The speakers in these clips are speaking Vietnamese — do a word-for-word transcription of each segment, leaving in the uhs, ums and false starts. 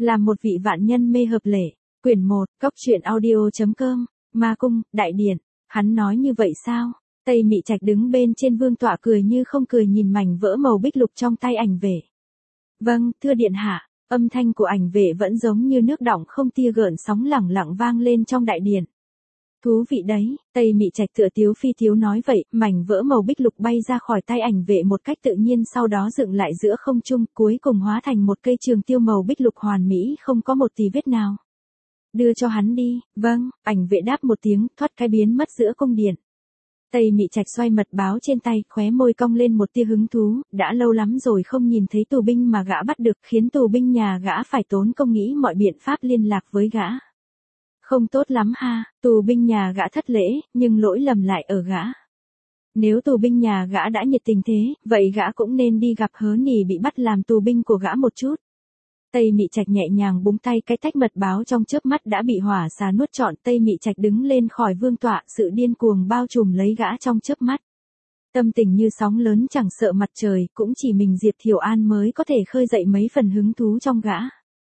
Làm một vị vạn nhân mê hợp lệ. Quyển một, Cóc truyện audio chấm com, Ma Cung, Đại Điện. Hắn nói như vậy sao? Tây Mị Trạch đứng bên trên vương tọa cười như không cười nhìn mảnh vỡ màu bích lục trong tay ảnh vệ. Vâng, thưa điện hạ, âm thanh của ảnh vệ vẫn giống như nước đọng không tia gợn sóng lẳng lặng vang lên trong đại điện. Thú vị đấy, Tây Mị Trạch tựa tiếu phi tiếu nói vậy, mảnh vỡ màu bích lục bay ra khỏi tay ảnh vệ một cách tự nhiên sau đó dựng lại giữa không trung, cuối cùng hóa thành một cây trường tiêu màu bích lục hoàn mỹ không có một tì vết nào. Đưa cho hắn đi, vâng, ảnh vệ đáp một tiếng, thoát cái biến mất giữa cung điện. Tây Mị Trạch xoay mật báo trên tay, khóe môi cong lên một tia hứng thú, đã lâu lắm rồi không nhìn thấy tù binh mà gã bắt được, khiến tù binh nhà gã phải tốn công nghĩ mọi biện pháp liên lạc với gã. Không tốt lắm ha, tù binh nhà gã thất lễ, nhưng lỗi lầm lại ở gã. Nếu tù binh nhà gã đã nhiệt tình thế, vậy gã cũng nên đi gặp hớ nỉ bị bắt làm tù binh của gã một chút. Tây Mị Trạch nhẹ nhàng búng tay, cái tách mật báo trong chớp mắt đã bị hỏa xà nuốt trọn. Tây Mị Trạch đứng lên khỏi vương tọa, sự điên cuồng bao trùm lấy gã trong chớp mắt. Tâm tình như sóng lớn chẳng sợ mặt trời, cũng chỉ mình Diệp Thiều An mới có thể khơi dậy mấy phần hứng thú trong gã.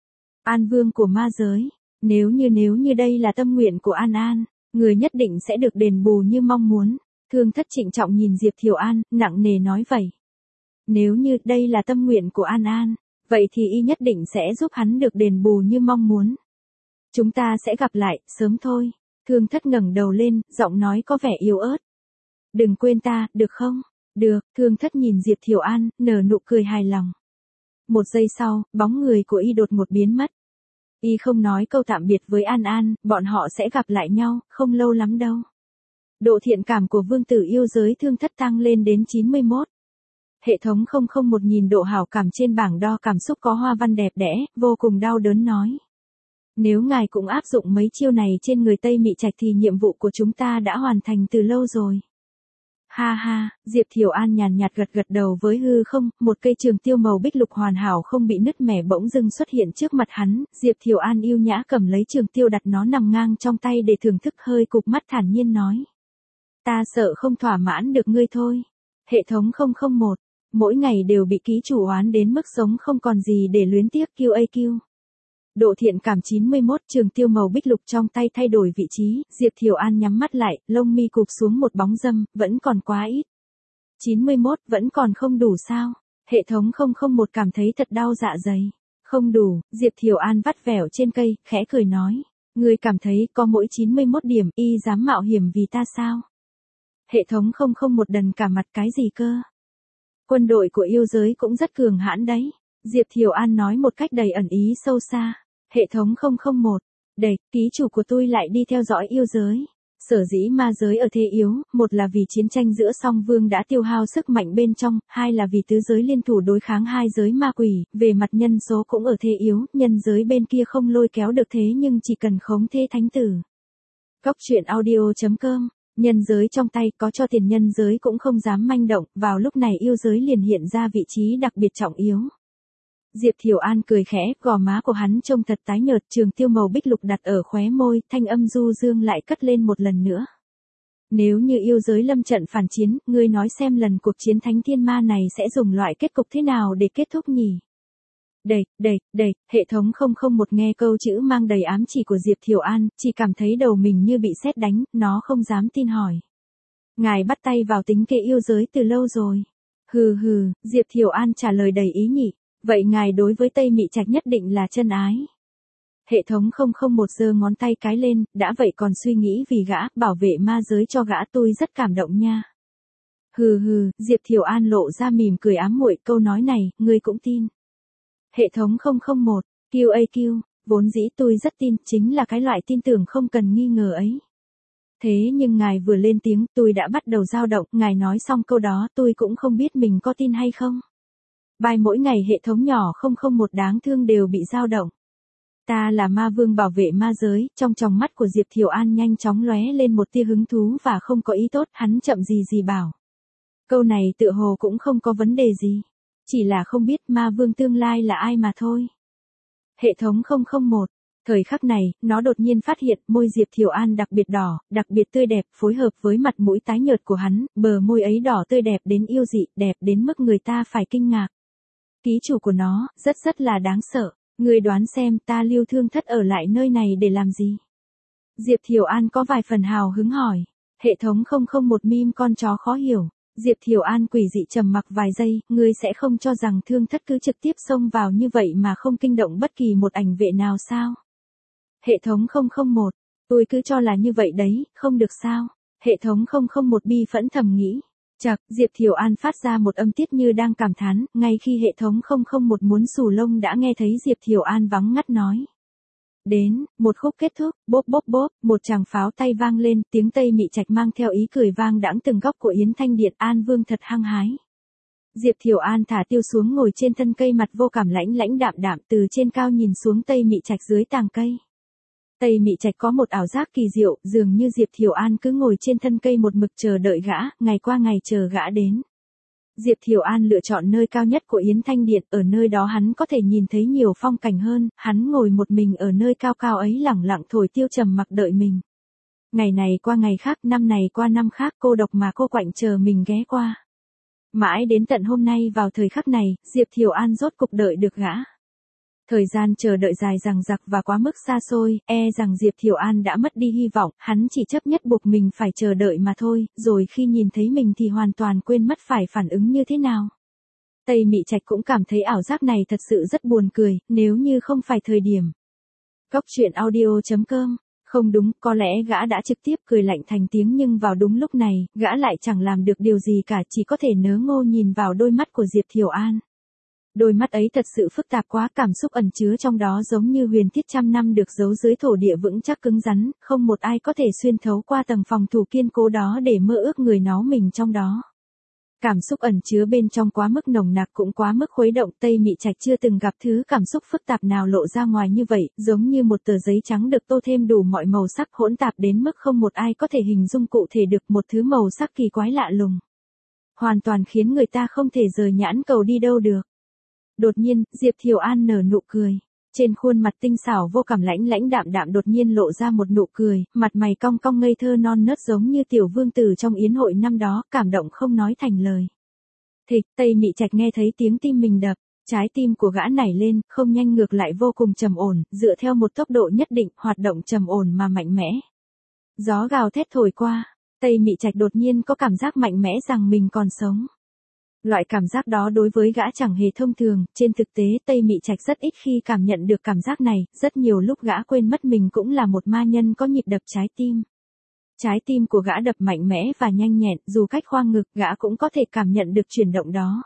An vương của ma giới, nếu như nếu như đây là tâm nguyện của An An, người nhất định sẽ được đền bù như mong muốn. Thương Thất trịnh trọng nhìn Diệp Thiều An, nặng nề nói vậy. Nếu như đây là tâm nguyện của An An, vậy thì y nhất định sẽ giúp hắn được đền bù như mong muốn. Chúng ta sẽ gặp lại, sớm thôi. Thương Thất ngẩng đầu lên, giọng nói có vẻ yếu ớt. Đừng quên ta, được không? Được, Thương Thất nhìn Diệp Thiều An, nở nụ cười hài lòng. Một giây sau, bóng người của y đột ngột biến mất. Y không nói câu tạm biệt với An An, bọn họ sẽ gặp lại nhau, không lâu lắm đâu. Độ thiện cảm của vương tử yêu giới Thương Thất tăng lên đến chín mươi mốt. Hệ thống không không một nhìn độ hảo cảm trên bảng đo cảm xúc có hoa văn đẹp đẽ, vô cùng đau đớn nói. Nếu ngài cũng áp dụng mấy chiêu này trên người Tây Mị Trạch thì nhiệm vụ của chúng ta đã hoàn thành từ lâu rồi. Ha ha, Diệp Thiều An nhàn nhạt gật gật đầu với hư không, một cây trường tiêu màu bích lục hoàn hảo không bị nứt mẻ bỗng dưng xuất hiện trước mặt hắn, Diệp Thiều An yêu nhã cầm lấy trường tiêu đặt nó nằm ngang trong tay để thưởng thức, hơi cụp mắt thản nhiên nói. Ta sợ không thỏa mãn được ngươi thôi. Hệ thống không không một, mỗi ngày đều bị ký chủ oán đến mức sống không còn gì để luyến tiếc quy a quy. Độ thiện cảm chín mươi mốt, trường tiêu màu bích lục trong tay thay đổi vị trí, Diệp Thiều An nhắm mắt lại, lông mi cụp xuống một bóng dâm, vẫn còn quá ít. chín mươi mốt, vẫn còn không đủ sao? Hệ thống không không một cảm thấy thật đau dạ dày. Không đủ, Diệp Thiều An vắt vẻo trên cây, khẽ cười nói. Ngươi cảm thấy có mỗi chín mươi mốt điểm, y dám mạo hiểm vì ta sao? Hệ thống không không một đần cả mặt, cái gì cơ? Quân đội của yêu giới cũng rất cường hãn đấy. Diệp Thiều An nói một cách đầy ẩn ý sâu xa. Hệ thống không không một, đây, ký chủ của tôi lại đi theo dõi yêu giới. Sở dĩ ma giới ở thế yếu, một là vì chiến tranh giữa song vương đã tiêu hao sức mạnh bên trong, hai là vì tứ giới liên thủ đối kháng hai giới ma quỷ, về mặt nhân số cũng ở thế yếu, nhân giới bên kia không lôi kéo được thế nhưng chỉ cần khống thế thánh tử. Cóc truyện audio chấm com, nhân giới trong tay có cho tiền nhân giới cũng không dám manh động, vào lúc này yêu giới liền hiện ra vị trí đặc biệt trọng yếu. Diệp Thiều An cười khẽ, gò má của hắn trông thật tái nhợt, trường tiêu màu bích lục đặt ở khóe môi, thanh âm du dương lại cất lên một lần nữa. Nếu như yêu giới lâm trận phản chiến, ngươi nói xem lần cuộc chiến thánh thiên ma này sẽ dùng loại kết cục thế nào để kết thúc nhỉ? Đầy, đầy, đầy, hệ thống không không một nghe câu chữ mang đầy ám chỉ của Diệp Thiều An, chỉ cảm thấy đầu mình như bị sét đánh, nó không dám tin hỏi. Ngài bắt tay vào tính kế yêu giới từ lâu rồi. Hừ hừ, Diệp Thiều An trả lời đầy ý nhị. Vậy ngài đối với Tây Mị Trạch nhất định là chân ái. Hệ thống không không một giơ ngón tay cái lên, đã vậy còn suy nghĩ vì gã, bảo vệ ma giới cho gã, tôi rất cảm động nha. Hừ hừ, Diệp Thiều An lộ ra mỉm cười ám muội, câu nói này, ngươi cũng tin. Hệ thống không không một, quy a quy, vốn dĩ tôi rất tin, chính là cái loại tin tưởng không cần nghi ngờ ấy. Thế nhưng ngài vừa lên tiếng, tôi đã bắt đầu dao động, ngài nói xong câu đó tôi cũng không biết mình có tin hay không. Bài mỗi ngày hệ thống nhỏ không không một đáng thương đều bị dao động. Ta là ma vương bảo vệ ma giới, trong tròng mắt của Diệp Thiều An nhanh chóng lóe lên một tia hứng thú và không có ý tốt, hắn chậm gì gì bảo. Câu này tựa hồ cũng không có vấn đề gì. Chỉ là không biết ma vương tương lai là ai mà thôi. Hệ thống không không một. Thời khắc này, nó đột nhiên phát hiện môi Diệp Thiều An đặc biệt đỏ, đặc biệt tươi đẹp, phối hợp với mặt mũi tái nhợt của hắn, bờ môi ấy đỏ tươi đẹp đến yêu dị, đẹp đến mức người ta phải kinh ngạc. Ký chủ của nó, rất rất là đáng sợ. Ngươi đoán xem ta Lưu Thương Thất ở lại nơi này để làm gì? Diệp Thiều An có vài phần hào hứng hỏi. Hệ thống không không một meme con chó khó hiểu. Diệp Thiều An quỷ dị trầm mặc vài giây, ngươi sẽ không cho rằng Thương Thất cứ trực tiếp xông vào như vậy mà không kinh động bất kỳ một ảnh vệ nào sao? Hệ thống không không một, tôi cứ cho là như vậy đấy, không được sao? Hệ thống không không một bi phẫn thầm nghĩ. Chậc, Diệp Thiều An phát ra một âm tiết như đang cảm thán, ngay khi hệ thống không không một muốn xù lông đã nghe thấy Diệp Thiều An vắng ngắt nói. Đến, một khúc kết thúc, bốp bốp bốp, một tràng pháo tay vang lên, tiếng Tây Mị Trạch mang theo ý cười vang đãng từng góc của Yến Thanh Điện. An Vương thật hăng hái. Diệp Thiều An thả tiêu xuống ngồi trên thân cây, mặt vô cảm lãnh lãnh đạm đạm từ trên cao nhìn xuống Tây Mị Trạch dưới tàng cây. Tây Mị Trạch có một ảo giác kỳ diệu, dường như Diệp Thiều An cứ ngồi trên thân cây một mực chờ đợi gã, ngày qua ngày chờ gã đến. Diệp Thiều An lựa chọn nơi cao nhất của Yến Thanh Điện, ở nơi đó hắn có thể nhìn thấy nhiều phong cảnh hơn, hắn ngồi một mình ở nơi cao cao ấy lẳng lặng thổi tiêu trầm mặc đợi mình. Ngày này qua ngày khác, năm này qua năm khác, cô độc mà cô quạnh chờ mình ghé qua. Mãi đến tận hôm nay vào thời khắc này, Diệp Thiều An rốt cục đợi được gã. Thời gian chờ đợi dài dằng dặc và quá mức xa xôi, e rằng Diệp Thiều An đã mất đi hy vọng, hắn chỉ chấp nhất buộc mình phải chờ đợi mà thôi, rồi khi nhìn thấy mình thì hoàn toàn quên mất phải phản ứng như thế nào. Tây Mị Trạch cũng cảm thấy ảo giác này thật sự rất buồn cười, nếu như không phải thời điểm. Góc truyện audio chấm com. Không đúng, có lẽ gã đã trực tiếp cười lạnh thành tiếng, nhưng vào đúng lúc này, gã lại chẳng làm được điều gì cả, chỉ có thể nớ ngô nhìn vào đôi mắt của Diệp Thiều An. Đôi mắt ấy thật sự phức tạp quá, cảm xúc ẩn chứa trong đó giống như huyền thiết trăm năm được giấu dưới thổ địa vững chắc cứng rắn, không một ai có thể xuyên thấu qua tầng phòng thủ kiên cố đó để mơ ước người nó mình trong đó. Cảm xúc ẩn chứa bên trong quá mức nồng nặc cũng quá mức khuấy động, Tây Mị Trạch chưa từng gặp thứ cảm xúc phức tạp nào lộ ra ngoài như vậy, giống như một tờ giấy trắng được tô thêm đủ mọi màu sắc hỗn tạp đến mức không một ai có thể hình dung cụ thể được, một thứ màu sắc kỳ quái lạ lùng. Hoàn toàn khiến người ta không thể rời nhãn cầu đi đâu được. Đột nhiên, Diệp Thiều An nở nụ cười. Trên khuôn mặt tinh xảo vô cảm lãnh lãnh đạm đạm đột nhiên lộ ra một nụ cười, mặt mày cong cong ngây thơ non nớt giống như tiểu vương tử trong yến hội năm đó, cảm động không nói thành lời. Thịch, Tây Mị Trạch nghe thấy tiếng tim mình đập, trái tim của gã nảy lên, không nhanh ngược lại vô cùng trầm ổn, dựa theo một tốc độ nhất định, hoạt động trầm ổn mà mạnh mẽ. Gió gào thét thổi qua, Tây Mị Trạch đột nhiên có cảm giác mạnh mẽ rằng mình còn sống. Loại cảm giác đó đối với gã chẳng hề thông thường, trên thực tế Tây Mị Trạch rất ít khi cảm nhận được cảm giác này, rất nhiều lúc gã quên mất mình cũng là một ma nhân có nhịp đập trái tim. Trái tim của gã đập mạnh mẽ và nhanh nhẹn, dù cách khoang ngực gã cũng có thể cảm nhận được chuyển động đó.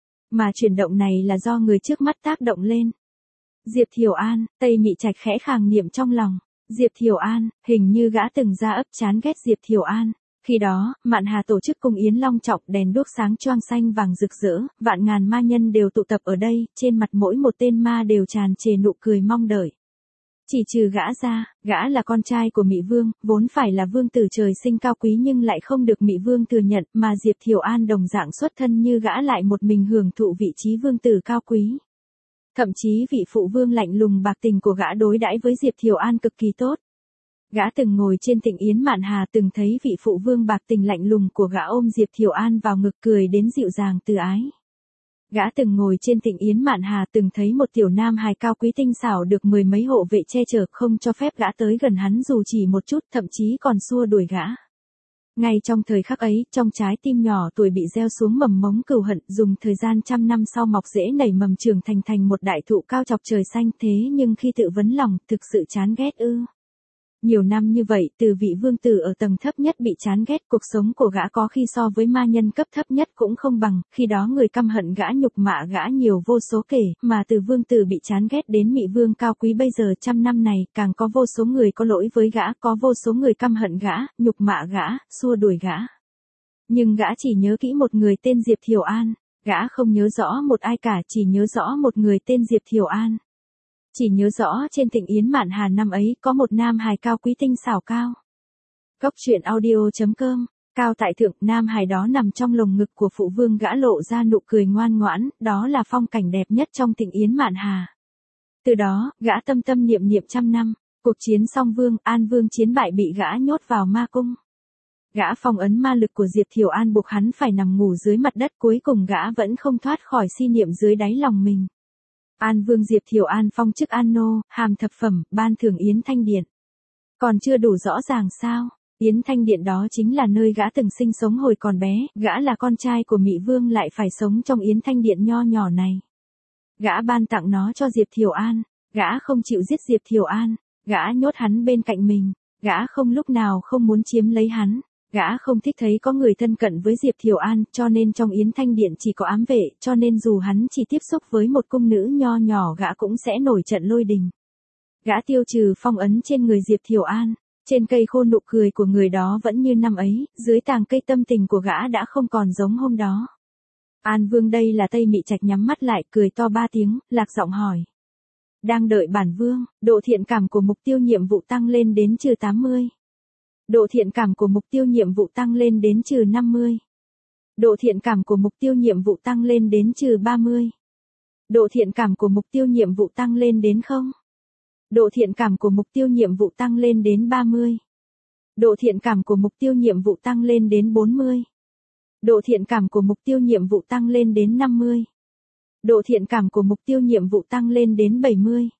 Mà chuyển động này là do người trước mắt tác động lên. Diệp Thiều An, Tây Mị Trạch khẽ khàng niệm trong lòng. Diệp Thiều An, hình như gã từng ra ấp chán ghét Diệp Thiều An. Khi đó, Mạn Hà tổ chức cung yến long trọng, đèn đuốc sáng choang xanh vàng rực rỡ, vạn ngàn ma nhân đều tụ tập ở đây, trên mặt mỗi một tên ma đều tràn trề nụ cười mong đợi. Chỉ trừ gã ra, gã là con trai của Mị Vương, vốn phải là vương tử trời sinh cao quý nhưng lại không được Mị Vương thừa nhận, mà Diệp Thiều An đồng dạng xuất thân như gã lại một mình hưởng thụ vị trí vương tử cao quý. Thậm chí vị phụ vương lạnh lùng bạc tình của gã đối đãi với Diệp Thiều An cực kỳ tốt. Gã từng ngồi trên tịnh yến Mạn Hà, từng thấy vị phụ vương bạc tình lạnh lùng của gã ôm Diệp Thiều An vào ngực cười đến dịu dàng từ ái. Gã từng ngồi trên tịnh yến Mạn Hà, từng thấy một tiểu nam hài cao quý tinh xảo được mười mấy hộ vệ che chở, không cho phép gã tới gần hắn dù chỉ một chút, thậm chí còn xua đuổi gã. Ngay trong thời khắc ấy, trong trái tim nhỏ tuổi bị gieo xuống mầm mống cừu hận, dùng thời gian trăm năm sau mọc rễ nảy mầm trưởng thành thành một đại thụ cao chọc trời xanh, thế nhưng khi tự vấn lòng, thực sự chán ghét ư? Nhiều năm như vậy, từ vị vương tử ở tầng thấp nhất bị chán ghét, cuộc sống của gã có khi so với ma nhân cấp thấp nhất cũng không bằng, khi đó người căm hận gã nhục mạ gã nhiều vô số kể, mà từ vương tử bị chán ghét đến Mị Vương cao quý bây giờ trăm năm này, càng có vô số người có lỗi với gã, có vô số người căm hận gã, nhục mạ gã, xua đuổi gã. Nhưng gã chỉ nhớ kỹ một người tên Diệp Thiều An, gã không nhớ rõ một ai cả, chỉ nhớ rõ một người tên Diệp Thiều An. Chỉ nhớ rõ trên tịnh yến Mạn Hà năm ấy có một nam hài cao quý tinh xảo cao. Góc truyện audio chấm com, cao tại thượng, nam hài đó nằm trong lồng ngực của phụ vương, gã lộ ra nụ cười ngoan ngoãn, đó là phong cảnh đẹp nhất trong tịnh yến Mạn Hà. Từ đó, gã tâm tâm niệm niệm trăm năm, cuộc chiến song vương, An Vương chiến bại bị gã nhốt vào ma cung. Gã phong ấn ma lực của Diệp Thiều An buộc hắn phải nằm ngủ dưới mặt đất, cuối cùng gã vẫn không thoát khỏi si niệm dưới đáy lòng mình. An Vương Diệp Thiều An phong chức An Nô, hàm thập phẩm, ban thưởng Yến Thanh Điện. Còn chưa đủ rõ ràng sao? Yến Thanh Điện đó chính là nơi gã từng sinh sống hồi còn bé, gã là con trai của Mị Vương lại phải sống trong Yến Thanh Điện nho nhỏ này. Gã ban tặng nó cho Diệp Thiều An, gã không chịu giết Diệp Thiều An, gã nhốt hắn bên cạnh mình, gã không lúc nào không muốn chiếm lấy hắn, gã không thích thấy có người thân cận với Diệp Thiều An, cho nên trong Yến Thanh Điện chỉ có ám vệ, cho nên dù hắn chỉ tiếp xúc với một cung nữ nho nhỏ gã cũng sẽ nổi trận lôi đình. Gã tiêu trừ phong ấn trên người Diệp Thiều An, trên cây khô nụ cười của người đó vẫn như năm ấy, dưới tàng cây tâm tình của gã đã không còn giống hôm đó. An Vương đây là Tây Mị Trạch nhắm mắt lại cười to ba tiếng, lạc giọng hỏi. Đang đợi bản Vương, độ thiện cảm của mục tiêu nhiệm vụ tăng lên đến trừ tám mươi. Độ thiện cảm của mục tiêu nhiệm vụ tăng lên đến trừ năm mươi. Độ thiện cảm của mục tiêu nhiệm vụ tăng lên đến trừ ba mươi. Độ thiện cảm của mục tiêu nhiệm vụ tăng lên đến không. Độ thiện cảm của mục tiêu nhiệm vụ tăng lên đến ba mươi. Độ thiện cảm của mục tiêu nhiệm vụ tăng lên đến bốn mươi. Độ thiện cảm của mục tiêu nhiệm vụ tăng lên đến năm mươi. Độ thiện cảm của mục tiêu nhiệm vụ tăng lên đến bảy mươi.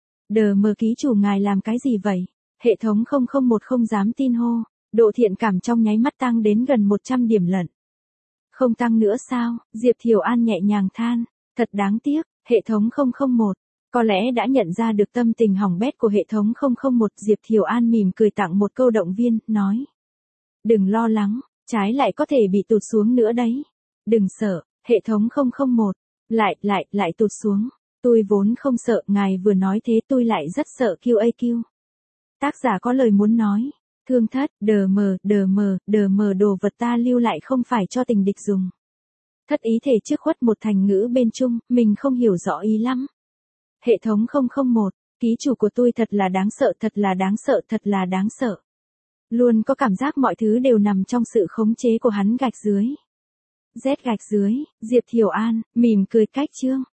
Đờ mờ ký chủ ngài làm cái gì vậy? Hệ thống không không một không dám tin hô. Độ thiện cảm trong nháy mắt tăng đến gần một trăm điểm lận. Không tăng nữa sao? Diệp Thiều An nhẹ nhàng than. Thật đáng tiếc, hệ thống không không một. Có lẽ đã nhận ra được tâm tình hỏng bét của hệ thống không không một. Diệp Thiều An mỉm cười tặng một câu động viên, nói. Đừng lo lắng, trái lại có thể bị tụt xuống nữa đấy. Đừng sợ, hệ thống không không một. Lại, lại, lại tụt xuống. Tôi vốn không sợ, ngài vừa nói thế tôi lại rất sợ quy a quy. Tác giả có lời muốn nói. Thương thất, đờ mờ, đờ mờ, đờ mờ đồ vật ta lưu lại không phải cho tình địch dùng. Thất ý thể trước khuất một thành ngữ bên chung, mình không hiểu rõ ý lắm. Hệ thống không không một, ký chủ của tôi thật là đáng sợ, thật là đáng sợ, thật là đáng sợ. Luôn có cảm giác mọi thứ đều nằm trong sự khống chế của hắn gạch dưới. Z gạch dưới, Diệp Thiều An, mỉm cười cách chương.